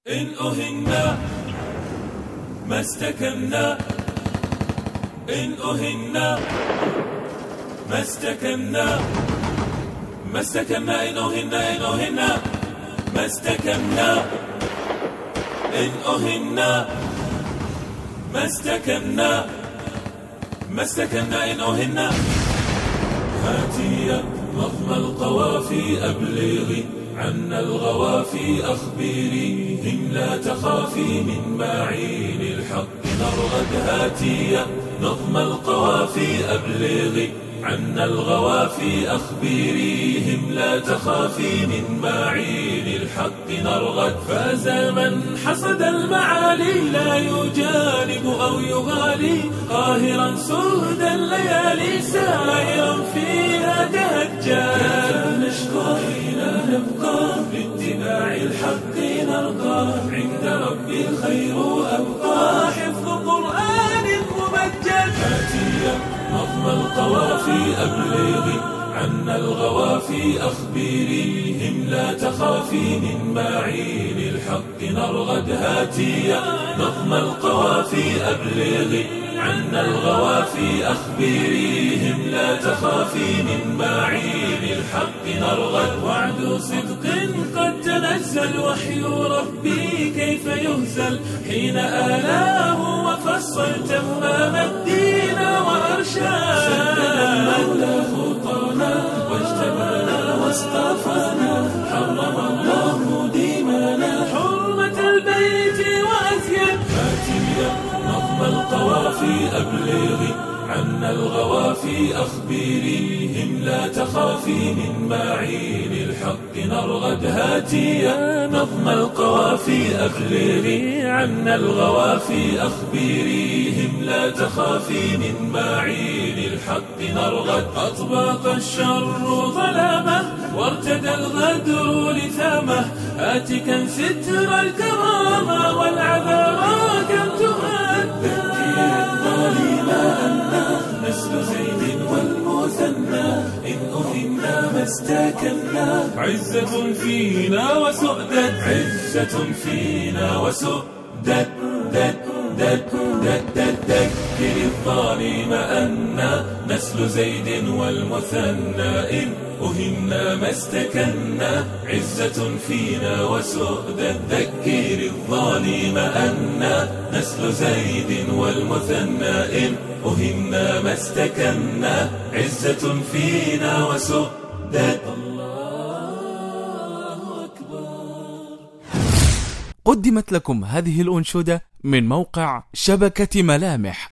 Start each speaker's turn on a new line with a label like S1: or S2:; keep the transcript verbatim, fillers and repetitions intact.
S1: إن أهنا ما استكنا، إن أهنا ما استكنا، ما استكنا إن أهنا، إن أهنا ما استكنا، إن أهنا ما استكنا، ما استكنا إن أهنا. هاتي نظم القوافي أبلغي عنا الغوافي أخبري، إن لا تخافي من معين الحق نرغد. هاتي نظم القوافي أبلغي عنا الغوافي أخبريهم، لا تخافي من معين الحق نرغد. فاز من حصد المعالي لا يجانب أو يغالي، قاهرا سهد الليالي سائرا فيها تهجى. نشكو حين نبقى لاتباع الحق نرقى، عند ربي الخير أبقى حفظ قرآن ممجد. هاتي نظم القوافي أبلغي عنا الغوافي أخبريهم، لا تخافي من معين الحق نرغد. هاتي نظم القوافي أبلغي عنا الغوافي أخبريهم، لا تخافي من معين الحق نرغد. وعد صدق قد تنزل وحي ربي كيف يهزل، حين آلاه وفصل تمام الدين وأرشاد. سدد المولى خطانا واجتبانا واصطفانا، حرم الله ديمانا حرمة البيت وأزيد. هاتي نظم القوافي أبلغي عنا الغوافي أخبريهم، لا تخافي من معين الحق نرغد. هاتي نظم القوافي أبلغي عنا الغوافي أخبريهم، لا تخافي من معين الحق نرغد. أطبق الشر ظلامه وارتدى الغدر لثامه، آتكا ستر الكرامة والعذاب كم تهدى. نسل زيد والمثنى، إن أهنا ما استكنا. عزة فينا وسؤدد، عزة فينا وسؤدد. دد دد دد دد ذكر الظالم أنا نسل زيد والمثنى، إن أهنا ما استكنا. عزة فينا وسؤدد، ذكر الظالم أنا نسل زيد والمثنى، إن أهنا ما استكنا. عزة فينا وسؤدد. الله أكبر.
S2: قدمت لكم هذه الأنشودة من موقع شبكة ملامح.